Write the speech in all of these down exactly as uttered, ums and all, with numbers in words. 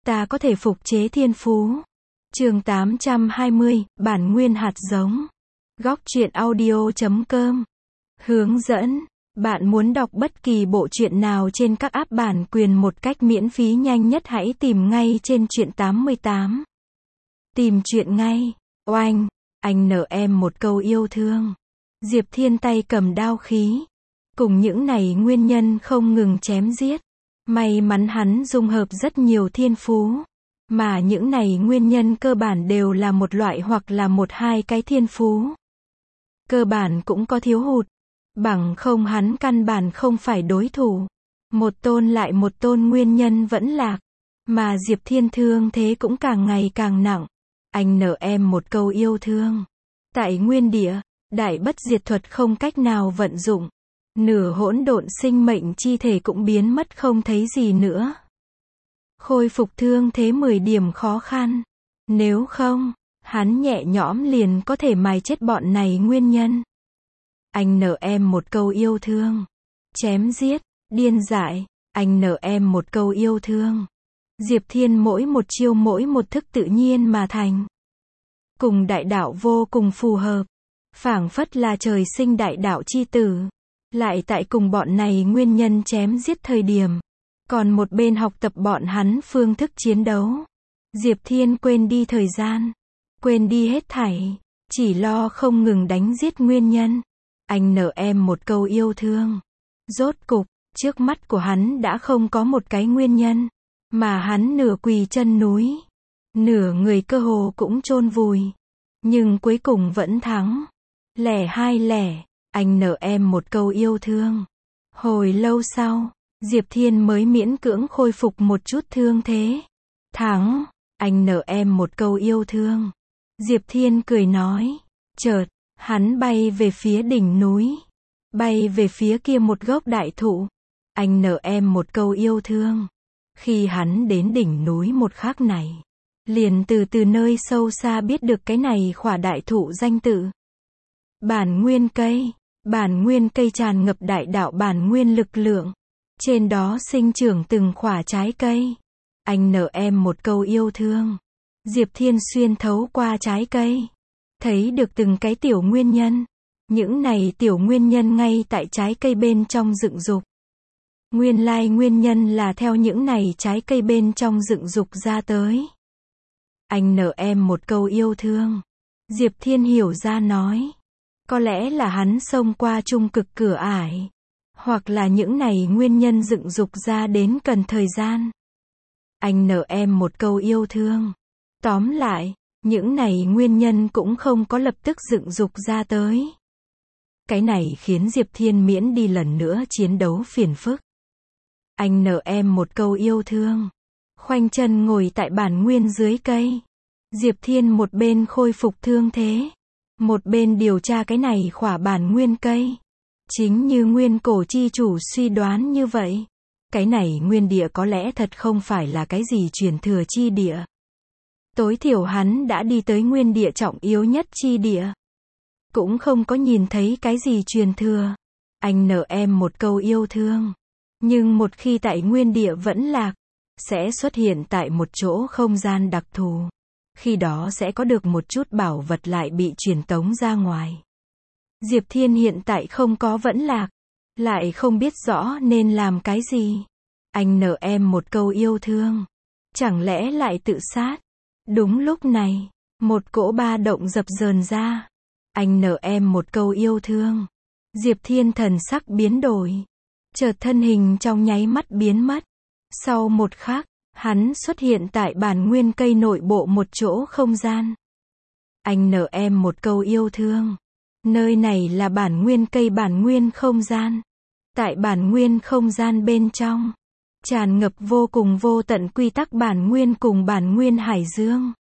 ta có thể phục chế thiên phú. Chương tám trăm hai mươi, bản nguyên hạt giống. Góc truyện audio chấm com. Hướng dẫn. Bạn muốn đọc bất kỳ bộ truyện nào trên các app bản quyền một cách miễn phí nhanh nhất, hãy tìm ngay trên truyện tám mươi tám. Tìm truyện ngay. Oanh, anh nợ em một câu yêu thương. Diệp Thiên tay cầm đao khí, cùng những này nguyên nhân không ngừng chém giết. May mắn hắn dung hợp rất nhiều thiên phú, mà những này nguyên nhân cơ bản đều là một loại hoặc là một hai cái thiên phú. Cơ bản cũng có thiếu hụt, bằng không hắn căn bản không phải đối thủ. Một tôn lại một tôn nguyên nhân vẫn lạc, mà Diệp Thiên thương thế cũng càng ngày càng nặng. Anh nợ em một câu yêu thương. Tại nguyên địa, đại bất diệt thuật không cách nào vận dụng. Nửa hỗn độn sinh mệnh chi thể cũng biến mất không thấy gì nữa. Khôi phục thương thế mười điểm khó khăn. Nếu không, hắn nhẹ nhõm liền có thể mài chết bọn này nguyên nhân. Anh nợ em một câu yêu thương. Chém giết, điên dại, anh nợ em một câu yêu thương. Diệp Thiên mỗi một chiêu mỗi một thức tự nhiên mà thành. Cùng đại đạo vô cùng phù hợp. Phảng phất là trời sinh đại đạo chi tử. Lại tại cùng bọn này nguyên nhân chém giết thời điểm, còn một bên học tập bọn hắn phương thức chiến đấu. Diệp Thiên quên đi thời gian, quên đi hết thảy, chỉ lo không ngừng đánh giết nguyên nhân. Anh nợ em một câu yêu thương. Rốt cục, trước mắt của hắn đã không có một cái nguyên nhân, mà hắn nửa quỳ chân núi, nửa người cơ hồ cũng chôn vùi, nhưng cuối cùng vẫn thắng. Lẻ hai lẻ. Anh nợ em một câu yêu thương. Hồi lâu sau, Diệp Thiên mới miễn cưỡng khôi phục một chút thương thế. Thắng, anh nợ em một câu yêu thương. Diệp Thiên cười nói. Chợt, hắn bay về phía đỉnh núi. Bay về phía kia một gốc đại thụ. Anh nợ em một câu yêu thương. Khi hắn đến đỉnh núi một khắc này, liền từ từ nơi sâu xa biết được cái này khỏa đại thụ danh tự. Bản nguyên cây. Bản nguyên cây tràn ngập đại đạo bản nguyên lực lượng. Trên đó sinh trưởng từng khỏa trái cây. Anh nợ em một câu yêu thương. Diệp Thiên xuyên thấu qua trái cây, thấy được từng cái tiểu nguyên nhân. Những này tiểu nguyên nhân ngay tại trái cây bên trong dựng dục. Nguyên lai nguyên nhân là theo những này trái cây bên trong dựng dục ra tới. Anh nợ em một câu yêu thương. Diệp Thiên hiểu ra nói. Có lẽ là hắn xông qua trung cực cửa ải, hoặc là những này nguyên nhân dựng dục ra đến cần thời gian. Anh nợ em một câu yêu thương. Tóm lại, những này nguyên nhân cũng không có lập tức dựng dục ra tới. Cái này khiến Diệp Thiên miễn đi lần nữa chiến đấu phiền phức. Anh nợ em một câu yêu thương. Khoanh chân ngồi tại bản nguyên dưới cây. Diệp Thiên một bên khôi phục thương thế, một bên điều tra cái này khỏa bản nguyên cây. Chính như nguyên cổ chi chủ suy đoán như vậy, cái này nguyên địa có lẽ thật không phải là cái gì truyền thừa chi địa. Tối thiểu hắn đã đi tới nguyên địa trọng yếu nhất chi địa, cũng không có nhìn thấy cái gì truyền thừa. Anh nợ em một câu yêu thương. Nhưng một khi tại nguyên địa vẫn lạc, sẽ xuất hiện tại một chỗ không gian đặc thù. Khi đó sẽ có được một chút bảo vật lại bị truyền tống ra ngoài. Diệp Thiên hiện tại không có vẫn lạc, lại không biết rõ nên làm cái gì. Anh nợ em một câu yêu thương. Chẳng lẽ lại tự sát? Đúng lúc này, một cỗ ba động dập dờn ra. Anh nợ em một câu yêu thương. Diệp Thiên thần sắc biến đổi, chợt thân hình trong nháy mắt biến mất. Sau một khắc, hắn xuất hiện tại bản nguyên cây nội bộ một chỗ không gian. Anh nợ em một câu yêu thương. Nơi này là bản nguyên cây bản nguyên không gian. Tại bản nguyên không gian bên trong, tràn ngập vô cùng vô tận quy tắc bản nguyên cùng bản nguyên hải dương.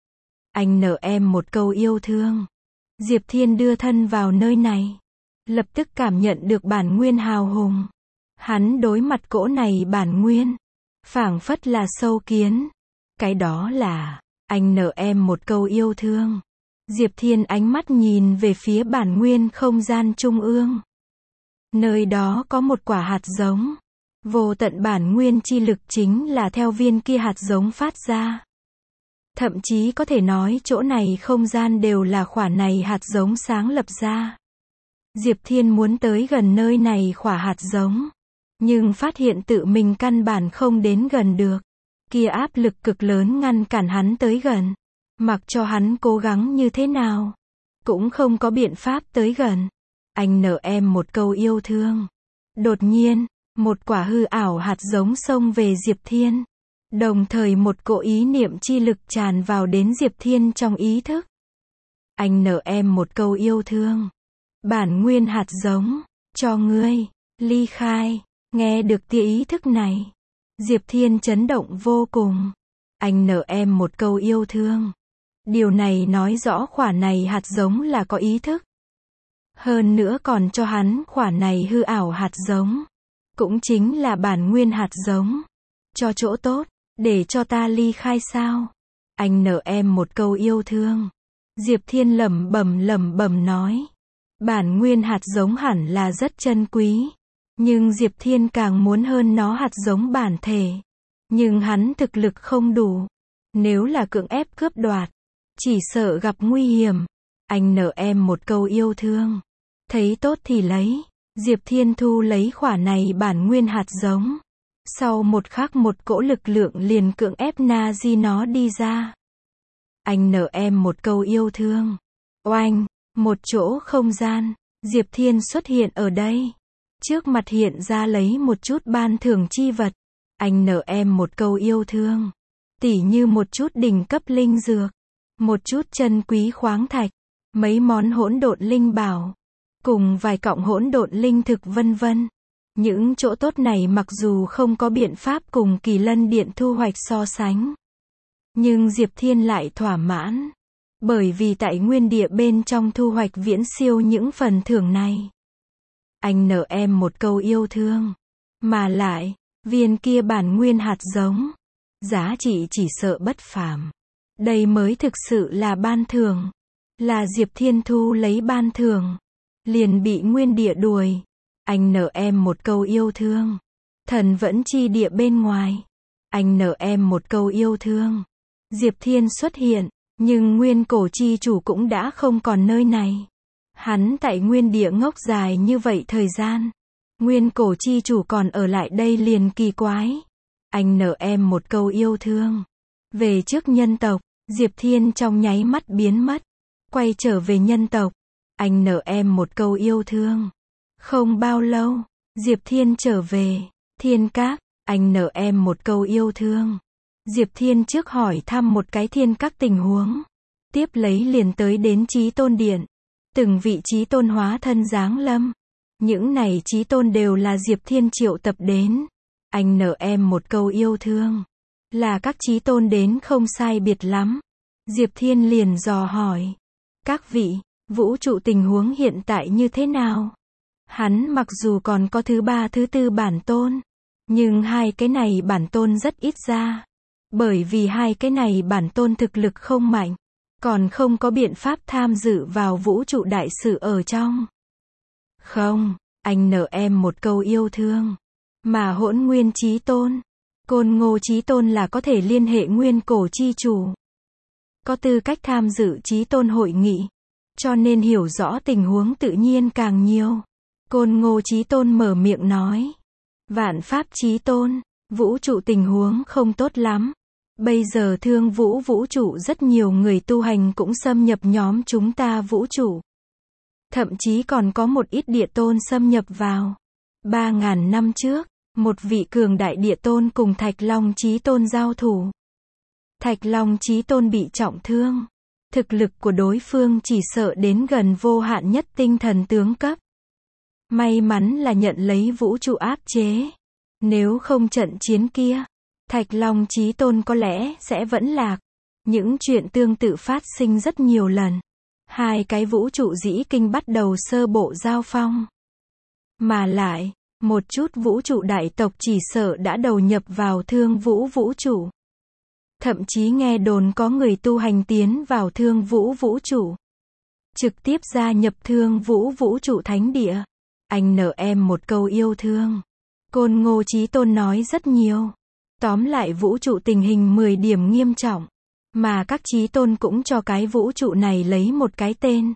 Anh nợ em một câu yêu thương. Diệp Thiên đưa thân vào nơi này, lập tức cảm nhận được bản nguyên hào hùng. Hắn đối mặt cỗ này bản nguyên, phảng phất là sâu kiến. Cái đó là, anh nợ em một câu yêu thương. Diệp Thiên ánh mắt nhìn về phía bản nguyên không gian trung ương. Nơi đó có một quả hạt giống. Vô tận bản nguyên chi lực chính là theo viên kia hạt giống phát ra. Thậm chí có thể nói chỗ này không gian đều là khỏa này hạt giống sáng lập ra. Diệp Thiên muốn tới gần nơi này khỏa hạt giống, nhưng phát hiện tự mình căn bản không đến gần được. Kia áp lực cực lớn ngăn cản hắn tới gần. Mặc cho hắn cố gắng như thế nào, cũng không có biện pháp tới gần. Anh nợ em một câu yêu thương. Đột nhiên, một quả hư ảo hạt giống xông về Diệp Thiên. Đồng thời một cỗ ý niệm chi lực tràn vào đến Diệp Thiên trong ý thức. Anh nợ em một câu yêu thương. Bản nguyên hạt giống, cho ngươi, ly khai. Nghe được tia ý thức này, Diệp Thiên chấn động vô cùng. Anh nợ em một câu yêu thương. Điều này nói rõ khỏa này hạt giống là có ý thức. Hơn nữa còn cho hắn khỏa này hư ảo hạt giống. Cũng chính là bản nguyên hạt giống. Cho chỗ tốt, để cho ta ly khai sao? Anh nợ em một câu yêu thương. Diệp Thiên lẩm bẩm lẩm bẩm nói. Bản nguyên hạt giống hẳn là rất chân quý. Nhưng Diệp Thiên càng muốn hơn nó hạt giống bản thể. Nhưng hắn thực lực không đủ. Nếu là cưỡng ép cướp đoạt, chỉ sợ gặp nguy hiểm. Anh nợ em một câu yêu thương. Thấy tốt thì lấy. Diệp Thiên thu lấy khỏa này bản nguyên hạt giống. Sau một khắc một cỗ lực lượng liền cưỡng ép na di nó đi ra. Anh nợ em một câu yêu thương. Oanh, một chỗ không gian. Diệp Thiên xuất hiện ở đây. Trước mặt hiện ra lấy một chút ban thưởng chi vật. Anh nợ em một câu yêu thương. Tỉ như một chút đỉnh cấp linh dược. Một chút chân quý khoáng thạch. Mấy món hỗn độn linh bảo. Cùng vài cọng hỗn độn linh thực vân vân. Những chỗ tốt này mặc dù không có biện pháp cùng Kỳ Lân Điện thu hoạch so sánh. Nhưng Diệp Thiên lại thỏa mãn. Bởi vì tại nguyên địa bên trong thu hoạch viễn siêu những phần thưởng này. Anh nợ em một câu yêu thương. Mà lại, viên kia bản nguyên hạt giống. Giá trị chỉ sợ bất phàm. Đây mới thực sự là ban thưởng. Là Diệp Thiên thu lấy ban thưởng. Liền bị nguyên địa đuổi. Anh nợ em một câu yêu thương. Thần vẫn chi địa bên ngoài. Anh nợ em một câu yêu thương. Diệp Thiên xuất hiện. Nhưng nguyên cổ chi chủ cũng đã không còn nơi này. Hắn tại nguyên địa ngốc dài như vậy thời gian. Nguyên cổ chi chủ còn ở lại đây liền kỳ quái. Anh nợ em một câu yêu thương. Về trước nhân tộc, Diệp Thiên trong nháy mắt biến mất. Quay trở về nhân tộc. Anh nợ em một câu yêu thương. Không bao lâu, Diệp Thiên trở về. Thiên Các, anh nợ em một câu yêu thương. Diệp Thiên trước hỏi thăm một cái Thiên Các tình huống. Tiếp lấy liền tới đến Chí Tôn Điện. Từng vị Chí Tôn hóa thân giáng lâm. Những này Chí Tôn đều là Diệp Thiên triệu tập đến. Anh nợ em một câu yêu thương. Là các Chí Tôn đến không sai biệt lắm. Diệp Thiên liền dò hỏi. Các vị, vũ trụ tình huống hiện tại như thế nào? Hắn mặc dù còn có thứ ba thứ tư bản tôn. Nhưng hai cái này bản tôn rất ít ra. Bởi vì hai cái này bản tôn thực lực không mạnh. Còn không có biện pháp tham dự vào vũ trụ đại sự ở trong. Không, anh nợ em một câu yêu thương. Mà Hỗn Nguyên Chí Tôn, Côn Ngô Chí Tôn là có thể liên hệ nguyên cổ chi chủ. Có tư cách tham dự Chí Tôn hội nghị. Cho nên hiểu rõ tình huống tự nhiên càng nhiều. Côn Ngô Chí Tôn mở miệng nói. Vạn Pháp Chí Tôn, vũ trụ tình huống không tốt lắm. Bây giờ Thương Vũ vũ trụ rất nhiều người tu hành cũng xâm nhập nhóm chúng ta vũ trụ. Thậm chí còn có một ít địa tôn xâm nhập vào. Ba ngàn năm trước, một vị cường đại địa tôn cùng Thạch Long Chí Tôn giao thủ. Thạch Long Chí Tôn bị trọng thương. Thực lực của đối phương chỉ sợ đến gần vô hạn nhất tinh thần tướng cấp. May mắn là nhận lấy vũ trụ áp chế. Nếu không trận chiến kia, Thạch Long Chí Tôn có lẽ sẽ vẫn lạc. Những chuyện tương tự phát sinh rất nhiều lần. Hai cái vũ trụ dĩ kinh bắt đầu sơ bộ giao phong. Mà lại, một chút vũ trụ đại tộc chỉ sợ đã đầu nhập vào Thương Vũ vũ trụ. Thậm chí nghe đồn có người tu hành tiến vào Thương Vũ vũ trụ. Trực tiếp gia nhập Thương Vũ vũ trụ thánh địa. Anh nợ em một câu yêu thương. Côn Ngô Chí Tôn nói rất nhiều. Tóm lại vũ trụ tình hình mười điểm nghiêm trọng. Mà các chí tôn cũng cho cái vũ trụ này lấy một cái tên.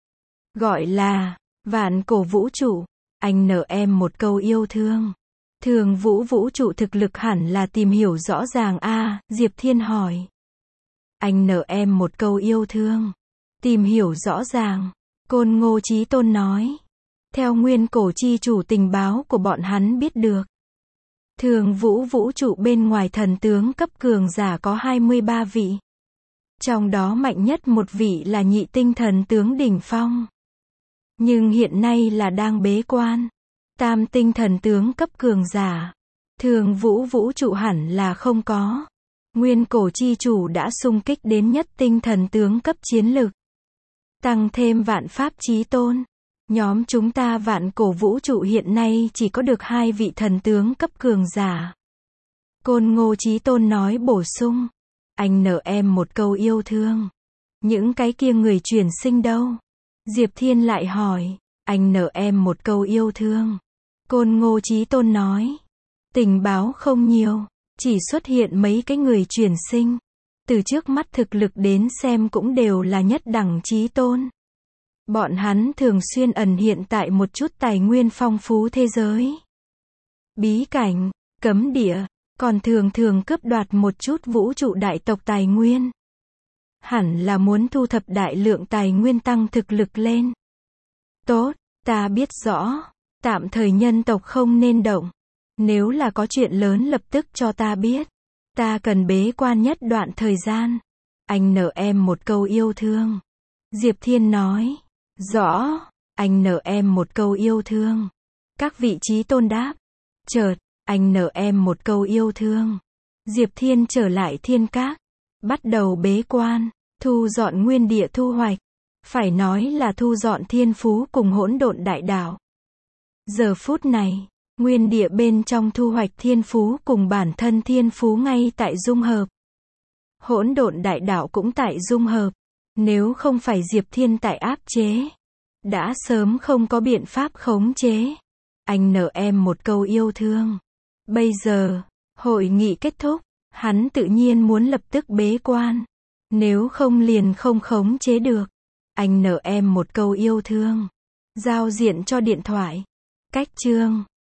Gọi là, vạn cổ vũ trụ. Anh nợ em một câu yêu thương. Thường vũ vũ trụ thực lực hẳn là tìm hiểu rõ ràng a à, Diệp Thiên hỏi. Anh nợ em một câu yêu thương. Tìm hiểu rõ ràng. Côn Ngô Chí Tôn nói. Theo nguyên cổ chi chủ tình báo của bọn hắn biết được. Thường vũ vũ trụ bên ngoài thần tướng cấp cường giả có hai mươi ba vị. Trong đó mạnh nhất một vị là nhị tinh thần tướng đỉnh phong. Nhưng hiện nay là đang bế quan. Tam tinh thần tướng cấp cường giả. Thường vũ vũ trụ hẳn là không có. Nguyên cổ chi chủ đã xung kích đến nhất tinh thần tướng cấp chiến lực. Tăng thêm vạn pháp chí tôn. Nhóm chúng ta vạn cổ vũ trụ hiện nay chỉ có được hai vị thần tướng cấp cường giả. Côn Ngô Chí Tôn nói bổ sung. Anh nợ em một câu yêu thương. Những cái kia người chuyển sinh đâu? Diệp Thiên lại hỏi. Anh nợ em một câu yêu thương. Côn Ngô Chí Tôn nói. Tình báo không nhiều. Chỉ xuất hiện mấy cái người chuyển sinh. Từ trước mắt thực lực đến xem cũng đều là nhất đẳng chí tôn. Bọn hắn thường xuyên ẩn hiện tại một chút tài nguyên phong phú thế giới. Bí cảnh, cấm địa, còn thường thường cướp đoạt một chút vũ trụ đại tộc tài nguyên. Hẳn là muốn thu thập đại lượng tài nguyên tăng thực lực lên. Tốt, ta biết rõ. Tạm thời nhân tộc không nên động. Nếu là có chuyện lớn lập tức cho ta biết. Ta cần bế quan nhất đoạn thời gian. Anh nợ em một câu yêu thương. Diệp Thiên nói. Rõ, anh nợ em một câu yêu thương. Các vị chí tôn đáp. Chợt, anh nợ em một câu yêu thương. Diệp Thiên trở lại thiên các. Bắt đầu bế quan, thu dọn nguyên địa thu hoạch. Phải nói là thu dọn thiên phú cùng hỗn độn đại đạo. Giờ phút này, nguyên địa bên trong thu hoạch thiên phú cùng bản thân thiên phú ngay tại dung hợp. Hỗn độn đại đạo cũng tại dung hợp. Nếu không phải Diệp Thiên tại áp chế, đã sớm không có biện pháp khống chế. Anh nợ em một câu yêu thương. Bây giờ, hội nghị kết thúc, hắn tự nhiên muốn lập tức bế quan. Nếu không liền không khống chế được. Anh nợ em một câu yêu thương. Giao diện cho điện thoại. Cách chương